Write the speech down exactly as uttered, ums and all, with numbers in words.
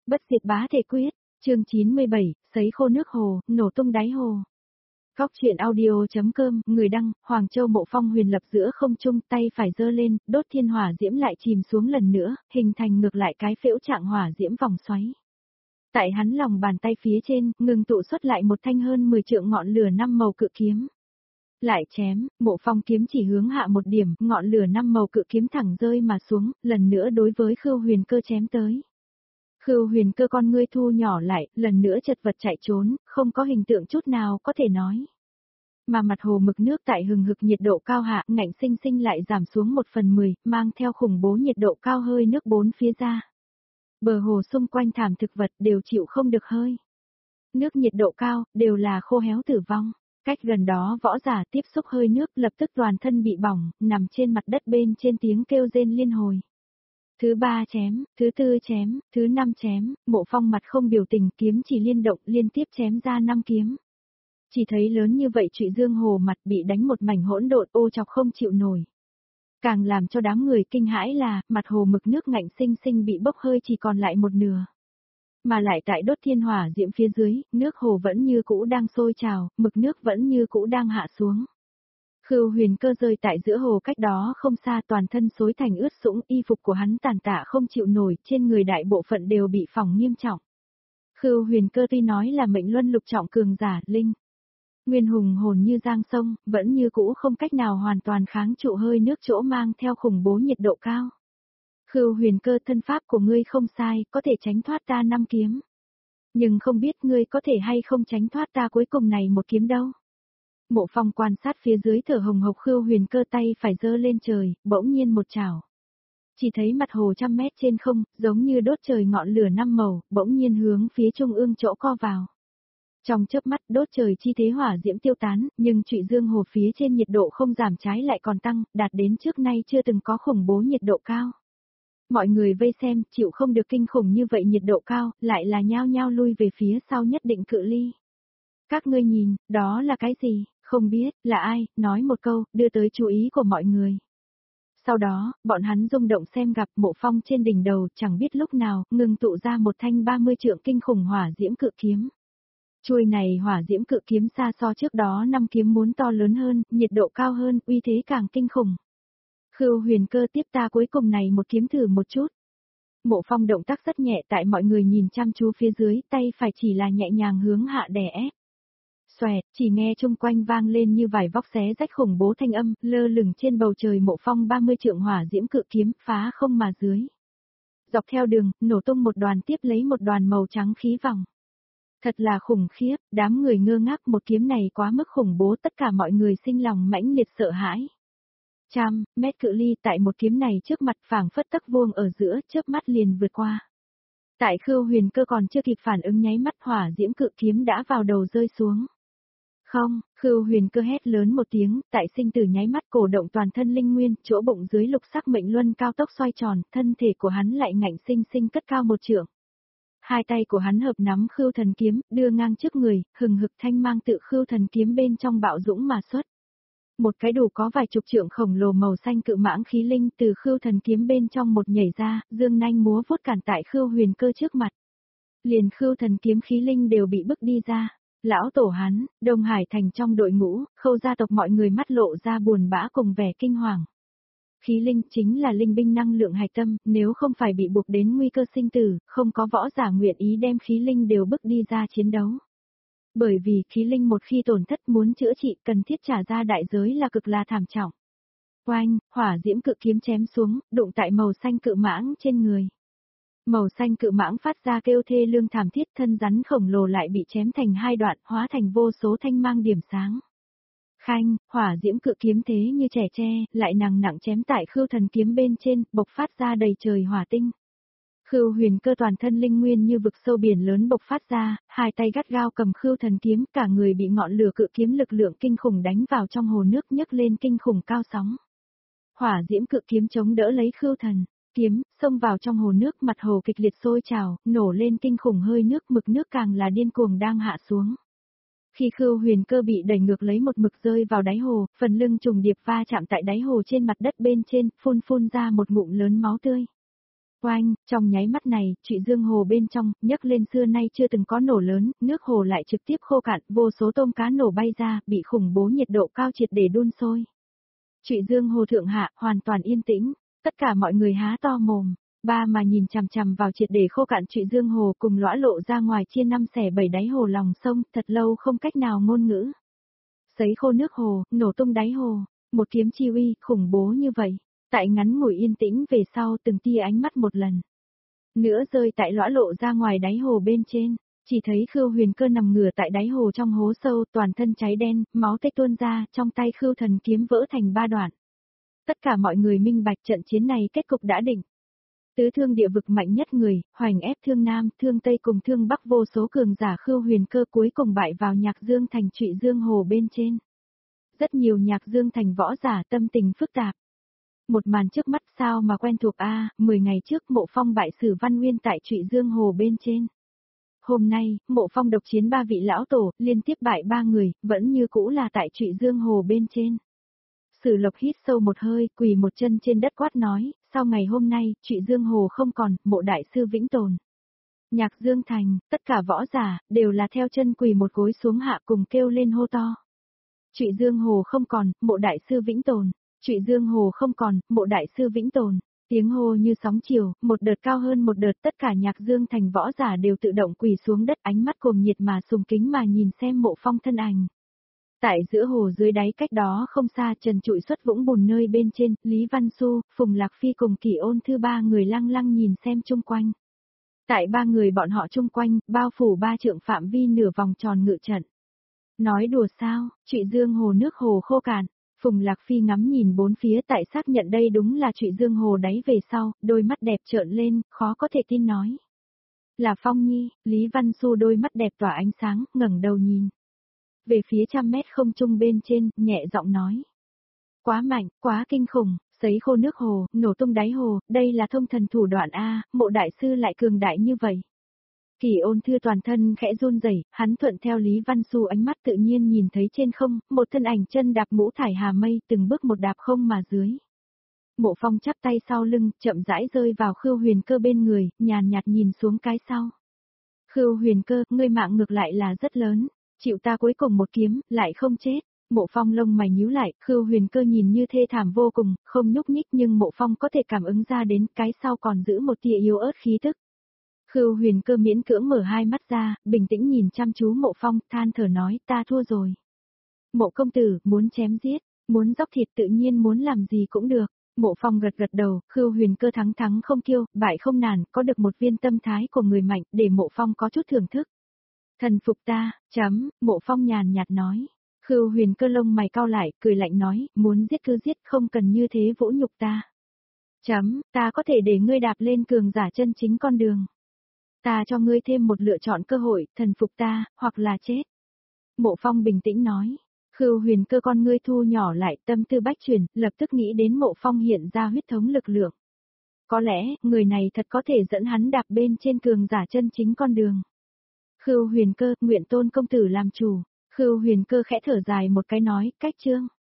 Bất diệt bá thể quyết, chương chín mươi bảy, sấy khô nước hồ, nổ tung đáy hồ. Góc truyện audio.com, người đăng, Hoàng Châu Mộ Phong huyền lập giữa không trung, tay phải giơ lên, đốt thiên hỏa diễm lại chìm xuống lần nữa, hình thành ngược lại cái phễu trạng hỏa diễm vòng xoáy. Tại hắn lòng bàn tay phía trên, ngừng tụ xuất lại một thanh hơn mười trượng ngọn lửa năm màu cự kiếm. Lại chém, Mộ Phong kiếm chỉ hướng hạ một điểm, ngọn lửa năm màu cự kiếm thẳng rơi mà xuống, lần nữa đối với Khưu Huyền Cơ chém tới. Khưu Huyền Cơ con ngươi thu nhỏ lại, lần nữa chật vật chạy trốn, không có hình tượng chút nào có thể nói. Mà mặt hồ mực nước tại hừng hực nhiệt độ cao hạ, ngạnh sinh sinh lại giảm xuống một phần mười, mang theo khủng bố nhiệt độ cao hơi nước bốn phía ra. Bờ hồ xung quanh thảm thực vật đều chịu không được hơi. Nước nhiệt độ cao, đều là khô héo tử vong. Cách gần đó võ giả tiếp xúc hơi nước lập tức toàn thân bị bỏng, nằm trên mặt đất bên trên tiếng kêu rên liên hồi. Thứ ba chém, thứ tư chém, thứ năm chém, Mộ Phong mặt không biểu tình, kiếm chỉ liên động liên tiếp chém ra năm kiếm. Chỉ thấy lớn như vậy Trụy Dương hồ mặt bị đánh một mảnh hỗn độn ô chọc không chịu nổi. Càng làm cho đám người kinh hãi là, mặt hồ mực nước ngạnh sinh sinh bị bốc hơi chỉ còn lại một nửa. Mà lại tại đốt thiên hỏa diễm phía dưới, nước hồ vẫn như cũ đang sôi trào, mực nước vẫn như cũ đang hạ xuống. Khưu Huyền Cơ rơi tại giữa hồ cách đó không xa, toàn thân xối thành ướt sũng, y phục của hắn tàn tạ không chịu nổi, trên người đại bộ phận đều bị phỏng nghiêm trọng. Khưu Huyền Cơ tuy nói là mệnh luân lục trọng cường giả, linh nguyên hùng hồn như giang sông, vẫn như cũ không cách nào hoàn toàn kháng trụ hơi nước chỗ mang theo khủng bố nhiệt độ cao. Khưu Huyền Cơ, thân pháp của ngươi không sai, có thể tránh thoát ta năm kiếm. Nhưng không biết ngươi có thể hay không tránh thoát ta cuối cùng này một kiếm đâu. Mộ Phong quan sát phía dưới thở hồng hộc Khưu Huyền Cơ, tay phải giơ lên trời, bỗng nhiên một chảo. Chỉ thấy mặt hồ trăm mét trên không, giống như đốt trời ngọn lửa năm màu, bỗng nhiên hướng phía trung ương chỗ co vào. Trong chớp mắt đốt trời chi thế hỏa diễm tiêu tán, nhưng Trụy Dương hồ phía trên nhiệt độ không giảm trái lại còn tăng, đạt đến trước nay chưa từng có khủng bố nhiệt độ cao. Mọi người vây xem, chịu không được kinh khủng như vậy nhiệt độ cao, lại là nhao nhao lui về phía sau nhất định cự ly. Các ngươi nhìn, đó là cái gì, không biết, là ai, nói một câu, đưa tới chú ý của mọi người. Sau đó, bọn hắn rung động xem gặp Mộ Phong trên đỉnh đầu, chẳng biết lúc nào, ngừng tụ ra một thanh ba mươi trượng kinh khủng hỏa diễm cự kiếm. Chuôi này hỏa diễm cự kiếm xa so trước đó năm kiếm muốn to lớn hơn, nhiệt độ cao hơn, uy thế càng kinh khủng. Khưu Huyền Cơ, tiếp ta cuối cùng này một kiếm thử một chút. Mộ Phong động tác rất nhẹ, tại mọi người nhìn chăm chú phía dưới, tay phải chỉ là nhẹ nhàng hướng hạ đè ép. Xoẹt, chỉ nghe chung quanh vang lên như vải vóc xé rách khủng bố thanh âm, lơ lửng trên bầu trời Mộ Phong ba mươi trượng hỏa diễm cự kiếm, phá không mà dưới. Dọc theo đường, nổ tung một đoàn tiếp lấy một đoàn màu trắng khí vòng. Thật là khủng khiếp, đám người ngơ ngác, một kiếm này quá mức khủng bố, tất cả mọi người sinh lòng mãnh liệt sợ hãi. Trăm mét cự ly tại một kiếm này trước mặt phảng phất tấc vuông ở giữa, chớp mắt liền vượt qua. Tại Khưu Huyền Cơ còn chưa kịp phản ứng nháy mắt, hỏa diễm cự kiếm đã vào đầu rơi xuống. Không, Khưu Huyền Cơ hét lớn một tiếng, tại sinh tử nháy mắt cổ động toàn thân linh nguyên, chỗ bụng dưới lục sắc mệnh luân cao tốc xoay tròn, thân thể của hắn lại ngạnh sinh sinh cất cao một trượng. Hai tay của hắn hợp nắm Khưu Thần kiếm, đưa ngang trước người, hừng hực thanh mang tự Khưu Thần kiếm bên trong bạo dũng mà xuất. Một cái đủ có vài chục trượng khổng lồ màu xanh cự mãng khí linh từ Khưu Thần kiếm bên trong một nhảy ra, dương nanh múa vuốt cản tại Khưu Huyền Cơ trước mặt. Liền Khưu Thần kiếm khí linh đều bị bức đi ra. Lão tổ hắn, Đông Hải thành trong đội ngũ, Khâu gia tộc mọi người mắt lộ ra buồn bã cùng vẻ kinh hoàng. Khí linh chính là linh binh năng lượng hạch tâm, nếu không phải bị buộc đến nguy cơ sinh tử, không có võ giả nguyện ý đem khí linh đều bức đi ra chiến đấu. Bởi vì khí linh một khi tổn thất muốn chữa trị cần thiết trả ra đại giới là cực là thảm trọng. Oanh, hỏa diễm cự kiếm chém xuống, đụng tại màu xanh cự mãng trên người. Màu xanh cự mãng phát ra kêu thê lương thảm thiết, thân rắn khổng lồ lại bị chém thành hai đoạn, hóa thành vô số thanh mang điểm sáng. Khanh, hỏa diễm cự kiếm thế như trẻ tre, lại nặng nặng chém tại Khưu Thần kiếm bên trên, bộc phát ra đầy trời hỏa tinh. Khưu Huyền Cơ toàn thân linh nguyên như vực sâu biển lớn bộc phát ra, hai tay gắt gao cầm Khưu Thần kiếm, cả người bị ngọn lửa cự kiếm lực lượng kinh khủng đánh vào trong hồ nước, nhấc lên kinh khủng cao sóng. Hỏa diễm cự kiếm chống đỡ lấy Khưu Thần kiếm, xông vào trong hồ nước, mặt hồ kịch liệt sôi trào, nổ lên kinh khủng hơi nước, mực nước càng là điên cuồng đang hạ xuống. Khi Khưu Huyền Cơ bị đẩy ngược lấy một mực rơi vào đáy hồ, phần lưng trùng điệp va chạm tại đáy hồ trên mặt đất bên trên, phun phun ra một ngụm lớn máu tươi. Oanh, trong nháy mắt này, Trụy Dương Hồ bên trong, nhấc lên xưa nay chưa từng có nổ lớn, nước hồ lại trực tiếp khô cạn, vô số tôm cá nổ bay ra, bị khủng bố nhiệt độ cao triệt để đun sôi. Trụy Dương Hồ thượng hạ, hoàn toàn yên tĩnh, tất cả mọi người há to mồm, ba mà nhìn chằm chằm vào triệt để khô cạn Trụy Dương Hồ cùng lõa lộ ra ngoài chia năm xẻ bảy đáy hồ lòng sông, thật lâu không cách nào ngôn ngữ. Sấy khô nước hồ, nổ tung đáy hồ, một kiếm chi uy, khủng bố như vậy. Tại ngắn ngủi yên tĩnh về sau từng tia ánh mắt một lần. Nữa rơi tại lõa lộ ra ngoài đáy hồ bên trên, chỉ thấy Khưu Huyền Cơ nằm ngửa tại đáy hồ trong hố sâu, toàn thân cháy đen, máu tươi tuôn ra, trong tay Khưu Thần kiếm vỡ thành ba đoạn. Tất cả mọi người minh bạch trận chiến này kết cục đã định. Tứ thương địa vực mạnh nhất người, hoành ép thương Nam, thương Tây cùng thương Bắc vô số cường giả Khưu Huyền Cơ cuối cùng bại vào Nhạc Dương thành Trụy Dương Hồ bên trên. Rất nhiều Nhạc Dương thành võ giả tâm tình phức tạp. Một màn trước mắt sao mà quen thuộc a, à, mười ngày trước Mộ Phong bại Sử Văn Nguyên tại Trụy Dương Hồ bên trên. Hôm nay, Mộ Phong độc chiến ba vị lão tổ, liên tiếp bại ba người, vẫn như cũ là tại Trụy Dương Hồ bên trên. Sử Lộc hít sâu một hơi, quỳ một chân trên đất quát nói, sau ngày hôm nay, Trụy Dương Hồ không còn, Mộ đại sư vĩnh tồn. Nhạc Dương thành, tất cả võ giả, đều là theo chân quỳ một gối xuống hạ cùng kêu lên hô to. Trụy Dương Hồ không còn, Mộ đại sư vĩnh tồn. Trụy Dương Hồ không còn, Mộ đại sư vĩnh tồn. Tiếng hô như sóng chiều, một đợt cao hơn một đợt, tất cả Nhạc Dương thành võ giả đều tự động quỳ xuống đất, ánh mắt cuồng nhiệt mà sùng kính mà nhìn xem Mộ Phong thân ảnh. Tại giữa hồ dưới đáy cách đó không xa, trần trụi xuất vũng bùn nơi bên trên, Lý Văn Xu, Phùng Lạc Phi cùng Kỳ Ôn Thư ba người lăng lăng nhìn xem chung quanh. Tại ba người bọn họ chung quanh, bao phủ ba trượng phạm vi nửa vòng tròn ngự trận. Nói đùa sao, Trụy Dương Hồ nước hồ khô cạn. Phùng Lạc Phi ngắm nhìn bốn phía tại xác nhận đây đúng là Trụy Dương Hồ đáy về sau, đôi mắt đẹp trợn lên, khó có thể tin nói. Là Phong Nhi, Lý Văn Xu đôi mắt đẹp tỏa ánh sáng, ngẩng đầu nhìn. Về phía trăm mét không trung bên trên, nhẹ giọng nói. Quá mạnh, quá kinh khủng, sấy khô nước hồ, nổ tung đáy hồ, đây là thông thần thủ đoạn A, Mộ đại sư lại cường đại như vậy. Kỳ Ôn Thư toàn thân khẽ run rẩy, hắn thuận theo Lý Văn Xu ánh mắt tự nhiên nhìn thấy trên không, một thân ảnh chân đạp mũ thải hà mây, từng bước một đạp không mà dưới. Mộ Phong chắp tay sau lưng, chậm rãi rơi vào Khưu Huyền Cơ bên người, nhàn nhạt nhìn xuống cái sau. Khưu Huyền Cơ, ngươi mạng ngược lại là rất lớn, chịu ta cuối cùng một kiếm, lại không chết. Mộ Phong lông mày nhíu lại, Khưu Huyền Cơ nhìn như thê thảm vô cùng, không nhúc nhích nhưng Mộ Phong có thể cảm ứng ra đến cái sau còn giữ một tia yếu ớt khí tức. Khưu Huyền Cơ miễn cưỡng mở hai mắt ra, bình tĩnh nhìn chăm chú Mộ Phong, than thở nói, ta thua rồi. Mộ công tử, muốn chém giết, muốn dóc thịt tự nhiên muốn làm gì cũng được. Mộ Phong gật gật đầu, Khưu Huyền Cơ thắng thắng không kiêu, bại không nản, có được một viên tâm thái của người mạnh, để Mộ Phong có chút thưởng thức. Thần phục ta, chấm, Mộ Phong nhàn nhạt nói. Khưu Huyền Cơ lông mày cau lại, cười lạnh nói, muốn giết cứ giết, không cần như thế vũ nhục ta. Chấm, ta có thể để ngươi đạp lên cường giả chân chính con đường. Ta cho ngươi thêm một lựa chọn cơ hội, thần phục ta, hoặc là chết. Mộ Phong bình tĩnh nói. Khưu Huyền Cơ con ngươi thu nhỏ lại, tâm tư bách chuyển, lập tức nghĩ đến Mộ Phong hiện ra huyết thống lực lượng. Có lẽ, người này thật có thể dẫn hắn đạp bên trên cường giả chân chính con đường. Khưu Huyền Cơ, nguyện tôn công tử làm chủ. Khưu Huyền Cơ khẽ thở dài một cái nói, cách chương.